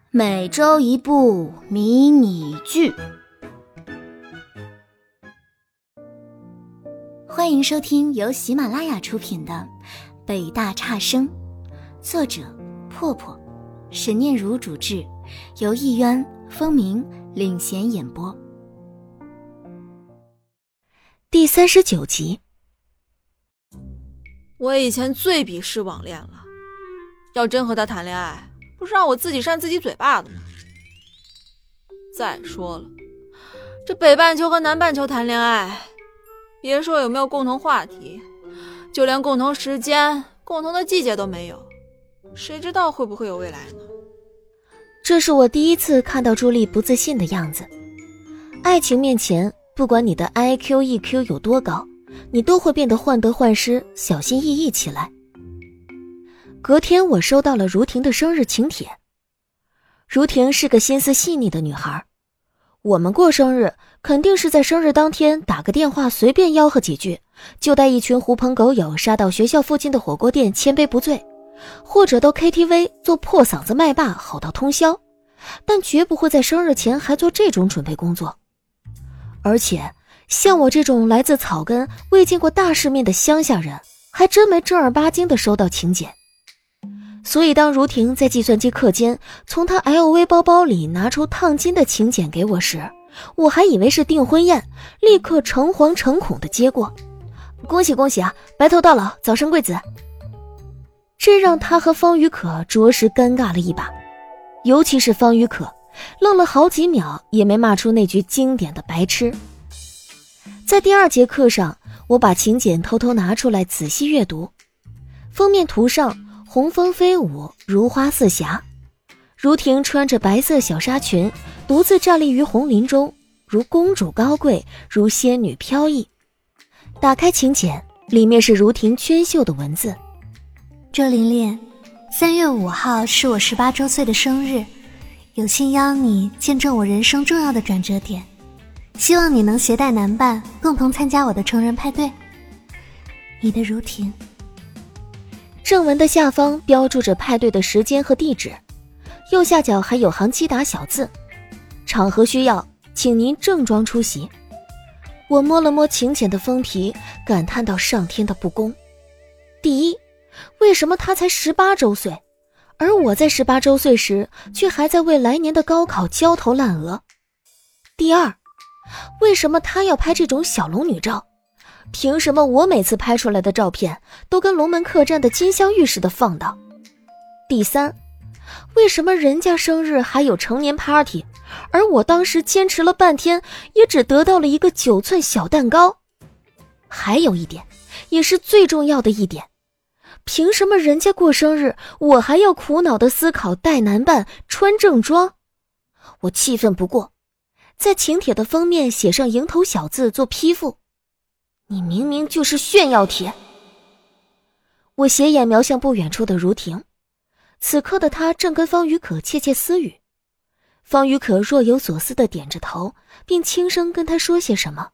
每周一部迷你剧。欢迎收听由喜马拉雅出品的《北大差生》，作者破破，沈念如主制，由艺渊、风鸣领衔演播。第39集。 我以前最鄙视网恋了，要真和他谈恋爱，不是让我自己扇自己嘴巴子吗？再说了，这北半球和南半球谈恋爱，别说有没有共同话题，就连共同时间、共同的季节都没有，谁知道会不会有未来呢？ 这是我第一次看到朱莉不自信的样子。爱情面前，不管你的 IQ、EQ 有多高，你都会变得患得患失、小心翼翼起来。隔天我收到了如婷的生日请帖。如婷是个心思细腻的女孩，我们过生日肯定是在生日当天打个电话随便吆喝几句，就带一群狐朋狗友杀到学校附近的火锅店千杯不醉，或者到 KTV 做破嗓子麦霸吼到通宵，但绝不会在生日前还做这种准备工作。而且像我这种来自草根未见过大世面的乡下人，还真没正儿八经地收到请柬。所以当如婷在计算机课间从她 LV 包包里拿出烫金的请柬给我时，我还以为是订婚宴，立刻诚惶诚恐地接过。恭喜恭喜啊，白头到老，早生贵子。这让她和方宇可着实尴尬了一把，尤其是方宇可愣了好几秒也没骂出那句经典的白痴。在第2节课上，我把请柬偷偷拿出来仔细阅读，封面图上红枫飞舞，如花似霞，如婷穿着白色小纱裙，独自站立于红林中，如公主高贵，如仙女飘逸。打开请柬，里面是如婷娟秀的文字： 周琳琳，3月5号是我18周岁的生日，有幸邀你见证我人生重要的转折点，希望你能携带男伴共同参加我的成人派对。你的如婷。 正文的下方标注着派对的时间和地址，右下角还有行击打小字：场合需要，请您正装出席。我摸了摸请柬的封皮，感叹到上天的不公。第一，为什么他才18周岁，而我在18周岁时却还在为来年的高考焦头烂额？第二，为什么他要拍这种小龙女照？凭什么我每次拍出来的照片都跟龙门客栈的金镶玉似的放荡？第三，为什么人家生日还有成年 party， 而我当时坚持了半天也只得到了一个9寸小蛋糕？还有一点，也是最重要的一点，凭什么人家过生日我还要苦恼地思考带男伴穿正装？我气愤不过，在请帖的封面写上蝇头小字做批复：你明明就是炫耀帖。我斜眼瞄向不远处的如婷，此刻的她正跟方宇可窃窃私语。方宇可若有所思地点着头，并轻声跟他说些什么。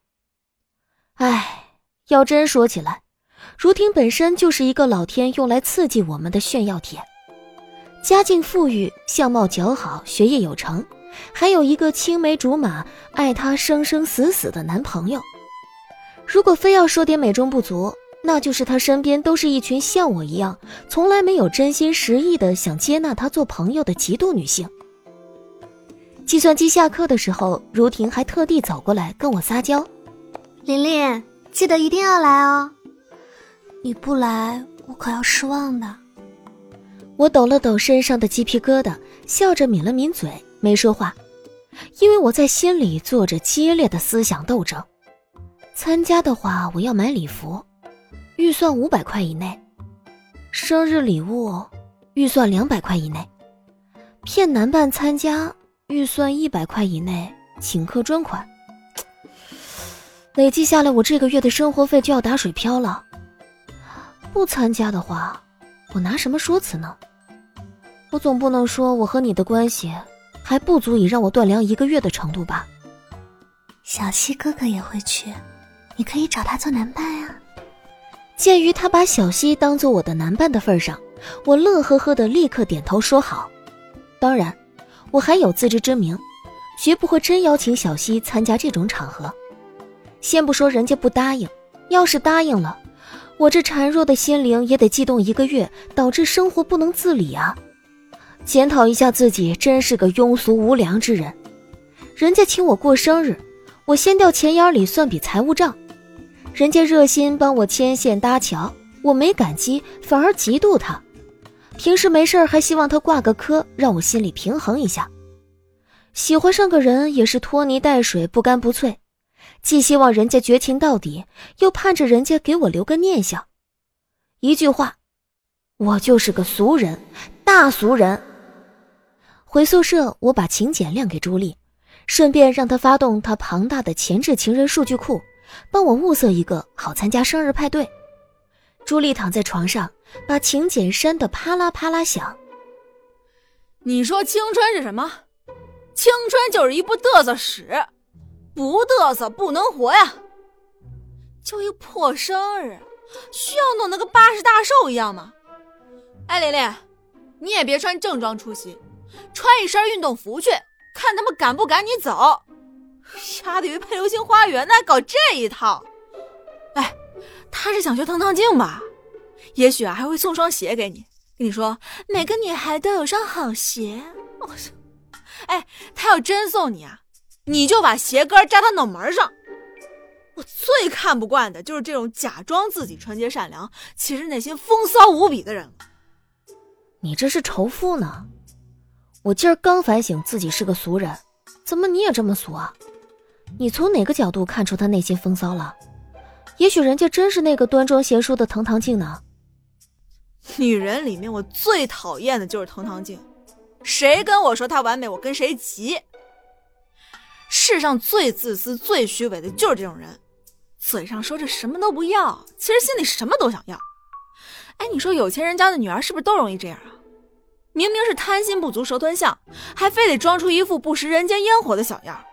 要真说起来，如婷本身就是一个老天用来刺激我们的炫耀帖。家境富裕，相貌姣好，学业有成，还有一个青梅竹马爱她生生死死的男朋友。如果非要说点美中不足，那就是他身边都是一群像我一样从来没有真心实意的想接纳他做朋友的极度女性。计算机下课的时候，如婷还特地走过来跟我撒娇： 琳琳，记得一定要来哦，你不来我可要失望的。 我抖了抖身上的鸡皮疙瘩，笑着抿了抿嘴，没说话，因为我在心里做着激烈的思想斗争。参加的话，我要买礼服，预算500块以内；生日礼物，预算200块以内；骗男伴参加，预算100块以内，请客专款。累计下来，我这个月的生活费就要打水漂了。不参加的话，我拿什么说辞呢？我总不能说我和你的关系还不足以让我断粮1个月的程度吧？ 小西哥哥也会去，你可以找他做男伴啊。 鉴于他把小西当做我的男伴的份上，我乐呵呵地立刻点头说好。当然， 我还有自知之明，绝不会真邀请小溪参加这种场合。先不说人家不答应，要是答应了，我这孱弱的心灵也得悸动1个月，导致生活不能自理啊。检讨一下自己，真是个庸俗无良之人。人家请我过生日，我先掉钱眼里算笔财务账。人家热心帮我牵线搭桥，我没感激，反而嫉妒他。平时没事还希望他挂个科，让我心里平衡一下。喜欢上个人也是拖泥带水，不干不脆，既希望人家绝情到底，又盼着人家给我留个念想。一句话，我就是个俗人，大俗人。回宿舍，我把请柬亮给朱莉，顺便让她发动她庞大的前置情人数据库，帮我物色一个好参加生日派对。朱莉躺在床上，把请柬删得啪啦啪啦响。 你说青春是什么？青春就是一部嘚瑟屎，不嘚瑟不能活呀。就一破生日，需要弄得跟80大寿一样吗？哎，琳琳，你也别穿正装出席，穿一身运动服去，看他们赶不赶你走。丫的以为配流星花园呢，还搞这一套。哎，他是想学藤堂静吧？也许还会送双鞋给你，跟你说每个女孩都有双好鞋。哎，他要真送你啊，你就把鞋跟扎他脑门上。我最看不惯的就是这种假装自己纯洁善良，其实内心风骚无比的人了。 你这是仇富呢？我今儿刚反省自己是个俗人，怎么你也这么俗啊？你从哪个角度看出他内心风骚了？也许人家真是那个端庄贤淑的藤堂静呢。 女人里面我最讨厌的就是藤堂静，谁跟我说她完美，我跟谁急。世上最自私最虚伪的就是这种人，嘴上说着什么都不要，其实心里什么都想要。哎，你说有钱人家的女儿是不是都容易这样啊？明明是贪心不足蛇吞象，还非得装出一副不食人间烟火的小样。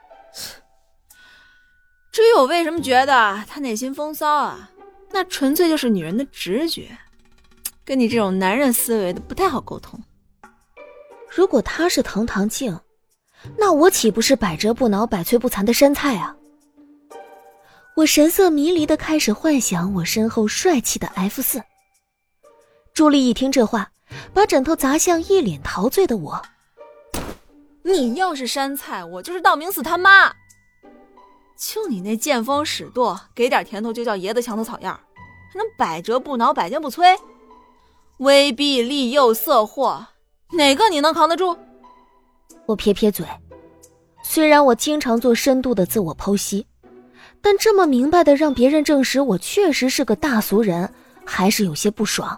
至于我为什么觉得她内心风骚啊，那纯粹就是女人的直觉，跟你这种男人思维的不太好沟通。 如果她是藤堂静，那我岂不是百折不挠百摧不残的山菜啊？我神色迷离地开始幻想我身后帅气的 F4。朱莉一听这话，把枕头砸向一脸陶醉的我。 你要是山菜，我就是道明寺他妈。就你那见风使舵，给点甜头就叫爷的墙头草样，还能百折不挠百坚不摧？威逼利诱色货，哪个你能扛得住？ 我撇撇嘴，虽然我经常做深度的自我剖析，但这么明白的让别人证实我确实是个大俗人，还是有些不爽。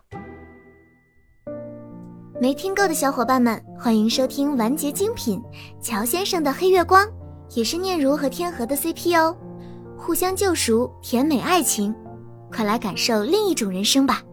没听够的小伙伴们，欢迎收听完结精品乔先生的黑月光，也是念如和天河的 CP 哦，互相救赎，甜美爱情，快来感受另一种人生吧。